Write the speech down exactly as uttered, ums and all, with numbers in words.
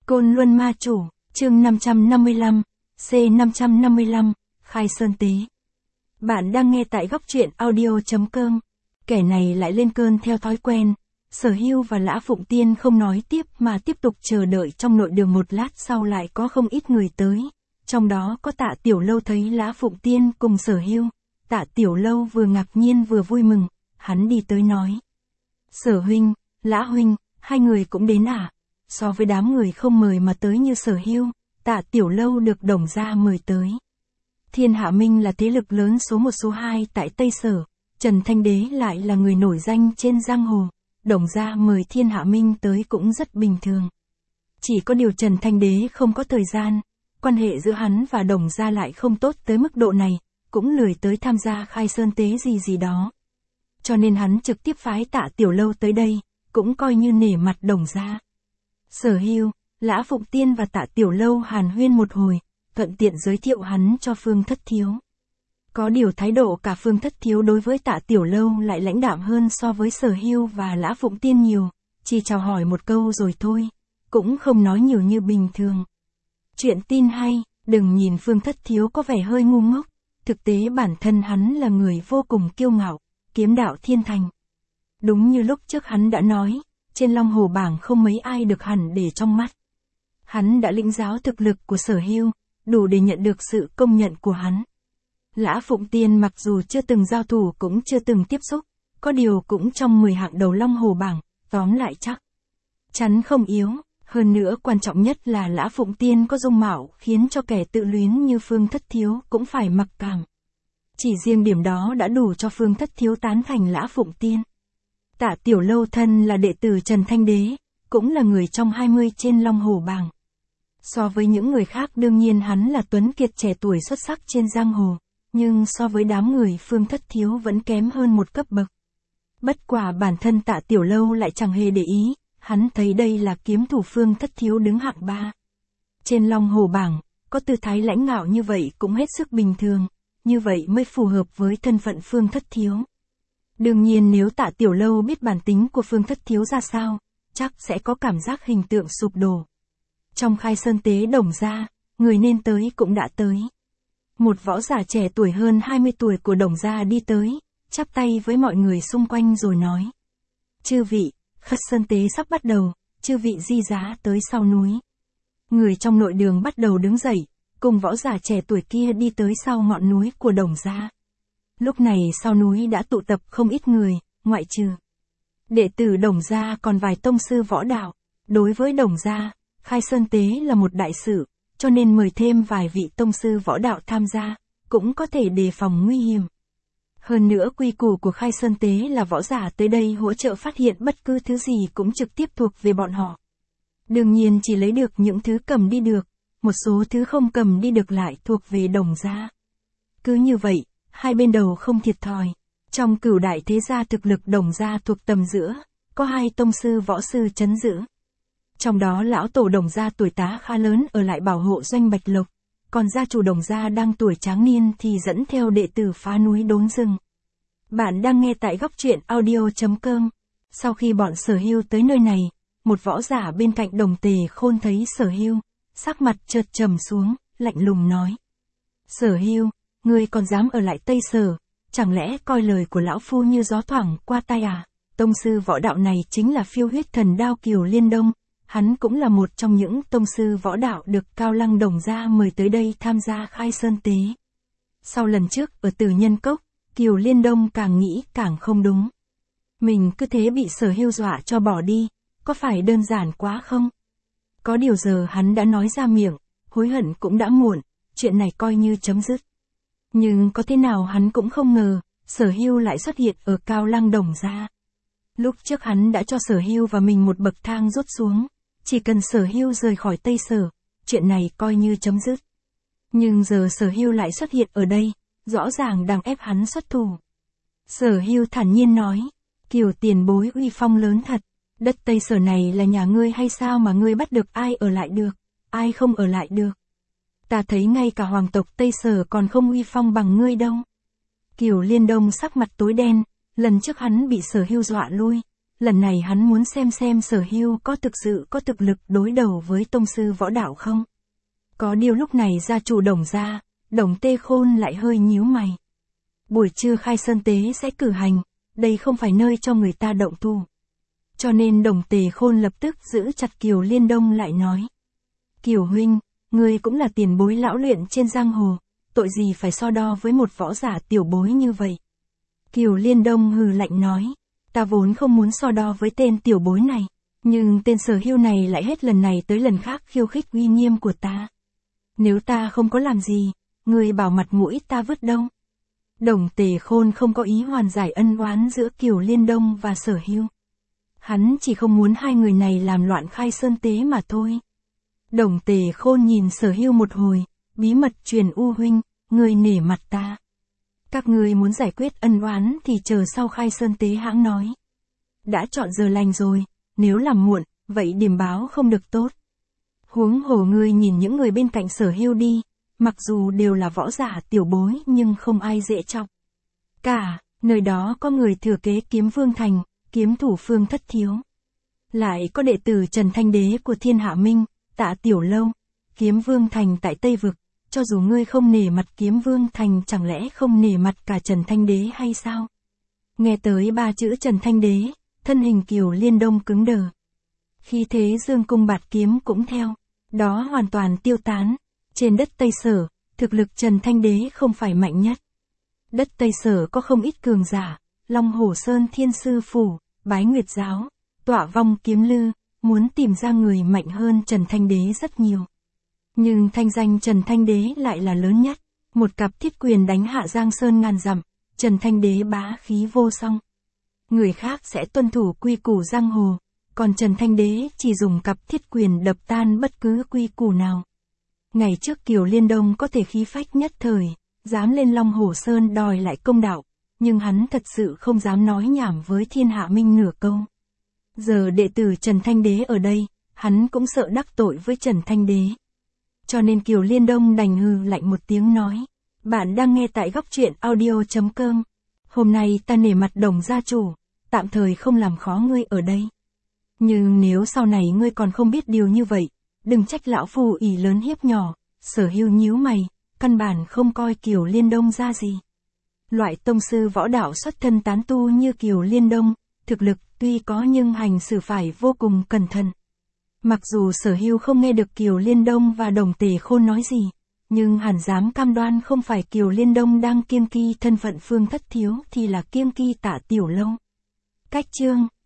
Côn Luân Ma Chủ, chương năm trăm năm mươi lăm, C năm trăm năm mươi lăm, Khai Sơn Tế. Bạn đang nghe tại góc truyện audio chấm com. Kẻ này lại lên cơn theo thói quen. Sở Hưu và Lã Phụng Tiên không nói tiếp mà tiếp tục chờ đợi trong nội đường. Một lát sau lại có không ít người tới. Trong đó có Tạ Tiểu Lâu thấy Lã Phụng Tiên cùng Sở Hưu. Tạ Tiểu Lâu vừa ngạc nhiên vừa vui mừng, hắn đi tới nói. Sở huynh, Lã huynh, hai người cũng đến à? So với đám người không mời mà tới như Sở Hưu, Tạ Tiểu Lâu được Đồng gia mời tới. Thiên Hạ Minh là thế lực lớn số một số hai tại Tây Sở, Trần Thanh Đế lại là người nổi danh trên giang hồ, Đồng gia mời Thiên Hạ Minh tới cũng rất bình thường. Chỉ có điều Trần Thanh Đế không có thời gian, quan hệ giữa hắn và Đồng gia lại không tốt tới mức độ này, cũng lười tới tham gia khai sơn tế gì gì đó. Cho nên hắn trực tiếp phái Tạ Tiểu Lâu tới đây, cũng coi như nể mặt Đồng gia. Sở Hưu, Lã Phụng Tiên và Tạ Tiểu Lâu hàn huyên một hồi, thuận tiện giới thiệu hắn cho Phương Thất Thiếu. Có điều thái độ cả Phương Thất Thiếu đối với Tạ Tiểu Lâu lại lãnh đạm hơn so với Sở Hưu và Lã Phụng Tiên nhiều, chỉ chào hỏi một câu rồi thôi, cũng không nói nhiều như bình thường. Chuyện tin hay, đừng nhìn Phương Thất Thiếu có vẻ hơi ngu ngốc, thực tế bản thân hắn là người vô cùng kiêu ngạo, kiếm đạo thiên thành. Đúng như lúc trước hắn đã nói, trên Long Hồ bảng không mấy ai được hẳn để trong mắt. Hắn đã lĩnh giáo thực lực của Sở Hưu, đủ để nhận được sự công nhận của hắn. Lã Phụng Tiên mặc dù chưa từng giao thủ cũng chưa từng tiếp xúc, có điều cũng trong mười hạng đầu Long Hồ bảng, tóm lại chắc chắn không yếu. Hơn nữa quan trọng nhất là Lã Phụng Tiên có dung mạo khiến cho kẻ tự luyến như Phương Thất Thiếu cũng phải mặc cảm. Chỉ riêng điểm đó đã đủ cho Phương Thất Thiếu tán thành Lã Phụng Tiên. Tạ Tiểu Lâu thân là đệ tử Trần Thanh Đế, cũng là người trong hai mươi trên Long Hồ bảng. So với những người khác đương nhiên hắn là tuấn kiệt trẻ tuổi xuất sắc trên giang hồ, nhưng so với đám người Phương Thất Thiếu vẫn kém hơn một cấp bậc. Bất quả bản thân Tạ Tiểu Lâu lại chẳng hề để ý, hắn thấy đây là kiếm thủ Phương Thất Thiếu đứng hạng ba. Trên Long Hồ bảng, có tư thái lãnh ngạo như vậy cũng hết sức bình thường, như vậy mới phù hợp với thân phận Phương Thất Thiếu. Đương nhiên nếu Tạ Tiểu Lâu biết bản tính của Phương Thất Thiếu ra sao, chắc sẽ có cảm giác hình tượng sụp đổ. Trong khai sơn tế Đồng gia, người nên tới cũng đã tới. Một võ giả trẻ tuổi hơn hai mươi tuổi của Đồng gia đi tới, chắp tay với mọi người xung quanh rồi nói. Chư vị, khai sơn tế sắp bắt đầu, chư vị di giá tới sau núi. Người trong nội đường bắt đầu đứng dậy, cùng võ giả trẻ tuổi kia đi tới sau ngọn núi của Đồng gia. Lúc này sau núi đã tụ tập không ít người, ngoại trừ đệ tử Đồng gia còn vài tông sư võ đạo. Đối với Đồng gia, khai sơn tế là một đại sự, cho nên mời thêm vài vị tông sư võ đạo tham gia, cũng có thể đề phòng nguy hiểm. Hơn nữa quy củ của khai sơn tế là võ giả tới đây hỗ trợ phát hiện bất cứ thứ gì cũng trực tiếp thuộc về bọn họ. Đương nhiên chỉ lấy được những thứ cầm đi được, một số thứ không cầm đi được lại thuộc về Đồng gia. Cứ như vậy, hai bên đầu không thiệt thòi. Trong cửu đại thế gia thực lực Đồng gia thuộc tầm giữa, có hai tông sư võ sư trấn giữ. Trong đó lão tổ Đồng gia tuổi tá khá lớn ở lại bảo hộ doanh Bạch Lộc, còn gia chủ Đồng gia đang tuổi tráng niên thì dẫn theo đệ tử phá núi đốn rừng. Bạn đang nghe tại góc truyện audio chấm com. Sau khi bọn Sở Hưu tới nơi này, một võ giả bên cạnh Đồng Tề Khôn thấy Sở Hưu, sắc mặt chợt trầm xuống, lạnh lùng nói. Sở Hưu, ngươi còn dám ở lại Tây Sở, chẳng lẽ coi lời của lão phu như gió thoảng qua tai à? Tông sư võ đạo này chính là Phiêu Huyết Thần Đao Kiều Liên Đông, hắn cũng là một trong những tông sư võ đạo được Cao Lăng Đồng gia mời tới đây tham gia khai sơn tế. Sau lần trước ở Tử Nhân Cốc, Kiều Liên Đông càng nghĩ càng không đúng. Mình cứ thế bị Sở Hưu dọa cho bỏ đi, có phải đơn giản quá không? Có điều giờ hắn đã nói ra miệng, hối hận cũng đã muộn, chuyện này coi như chấm dứt. Nhưng có thế nào hắn cũng không ngờ, Sở Hưu lại xuất hiện ở Cao Lăng Đồng gia. Lúc trước hắn đã cho Sở Hưu và mình một bậc thang rút xuống, chỉ cần Sở Hưu rời khỏi Tây Sở, chuyện này coi như chấm dứt. Nhưng giờ Sở Hưu lại xuất hiện ở đây, rõ ràng đang ép hắn xuất thủ. Sở Hưu thản nhiên nói, Kiều tiền bối uy phong lớn thật, đất Tây Sở này là nhà ngươi hay sao mà ngươi bắt được ai ở lại được, ai không ở lại được. Ta thấy ngay cả hoàng tộc Tây Sở còn không uy phong bằng ngươi đâu. Kiều Liên Đông sắc mặt tối đen, lần trước hắn bị Sở Hưu dọa lui, lần này hắn muốn xem xem Sở Hưu có thực sự có thực lực đối đầu với tông sư võ đạo không. Có điều lúc này gia chủ Đồng gia, Đồng Tê Khôn lại hơi nhíu mày. Buổi trưa khai sơn tế sẽ cử hành, đây không phải nơi cho người ta động thủ. Cho nên Đồng Tề Khôn lập tức giữ chặt Kiều Liên Đông lại nói. Kiều huynh, ngươi cũng là tiền bối lão luyện trên giang hồ, tội gì phải so đo với một võ giả tiểu bối như vậy. Kiều Liên Đông hừ lạnh nói, ta vốn không muốn so đo với tên tiểu bối này, nhưng tên Sở Hưu này lại hết lần này tới lần khác khiêu khích uy nghiêm của ta. Nếu ta không có làm gì, ngươi bảo mặt mũi ta vứt đâu. Đồng Tề Khôn không có ý hoàn giải ân oán giữa Kiều Liên Đông và Sở Hưu. Hắn chỉ không muốn hai người này làm loạn khai sơn tế mà thôi. Đồng Tề Khôn nhìn Sở Hưu một hồi, bí mật truyền U huynh, ngươi nể mặt ta. Các ngươi muốn giải quyết ân oán thì chờ sau khai sơn tế hãng nói. Đã chọn giờ lành rồi, nếu làm muộn, vậy điểm báo không được tốt. Huống hồ ngươi nhìn những người bên cạnh Sở Hưu đi, mặc dù đều là võ giả tiểu bối nhưng không ai dễ chọc. Cả, nơi đó có người thừa kế Kiếm Vương Thành, kiếm thủ Phương Thất Thiếu. Lại có đệ tử Trần Thanh Đế của Thiên Hạ Minh, Tạ Tiểu Lâu, Kiếm Vương Thành tại Tây Vực, cho dù ngươi không nể mặt Kiếm Vương Thành chẳng lẽ không nể mặt cả Trần Thanh Đế hay sao? Nghe tới ba chữ Trần Thanh Đế, thân hình Kiều Liên Đông cứng đờ. Khi thế dương cung bạt kiếm cũng theo, đó hoàn toàn tiêu tán. Trên đất Tây Sở, thực lực Trần Thanh Đế không phải mạnh nhất. Đất Tây Sở có không ít cường giả, Long Hổ Sơn Thiên Sư Phủ, Bái Nguyệt Giáo, Tọa Vong Kiếm Lư, muốn tìm ra người mạnh hơn Trần Thanh Đế rất nhiều. Nhưng thanh danh Trần Thanh Đế lại là lớn nhất, một cặp thiết quyền đánh hạ Giang Sơn ngàn dặm, Trần Thanh Đế bá khí vô song. Người khác sẽ tuân thủ quy củ giang hồ, còn Trần Thanh Đế chỉ dùng cặp thiết quyền đập tan bất cứ quy củ nào. Ngày trước Kiều Liên Đông có thể khí phách nhất thời, dám lên Long Hổ Sơn đòi lại công đạo, nhưng hắn thật sự không dám nói nhảm với Thiên Hạ Minh nửa câu. Giờ đệ tử Trần Thanh Đế ở đây, hắn cũng sợ đắc tội với Trần Thanh Đế. Cho nên Kiều Liên Đông đành hừ lạnh một tiếng nói, bạn đang nghe tại góc truyện audio chấm com. Hôm nay ta nể mặt Đồng gia chủ, tạm thời không làm khó ngươi ở đây. Nhưng nếu sau này ngươi còn không biết điều như vậy, đừng trách lão phu ỷ lớn hiếp nhỏ. Sở Hưu nhíu mày, căn bản không coi Kiều Liên Đông ra gì. Loại tông sư võ đạo xuất thân tán tu như Kiều Liên Đông, thực lực tuy có nhưng hành xử phải vô cùng cẩn thận. Mặc dù Sở Hưu không nghe được Kiều Liên Đông và Đồng Tề Khôn nói gì, nhưng hẳn dám cam đoan không phải Kiều Liên Đông đang kiêng kỳ thân phận Phương Thất Thiếu thì là kiêng kỳ Tạ Tiểu Lâu. Cách chương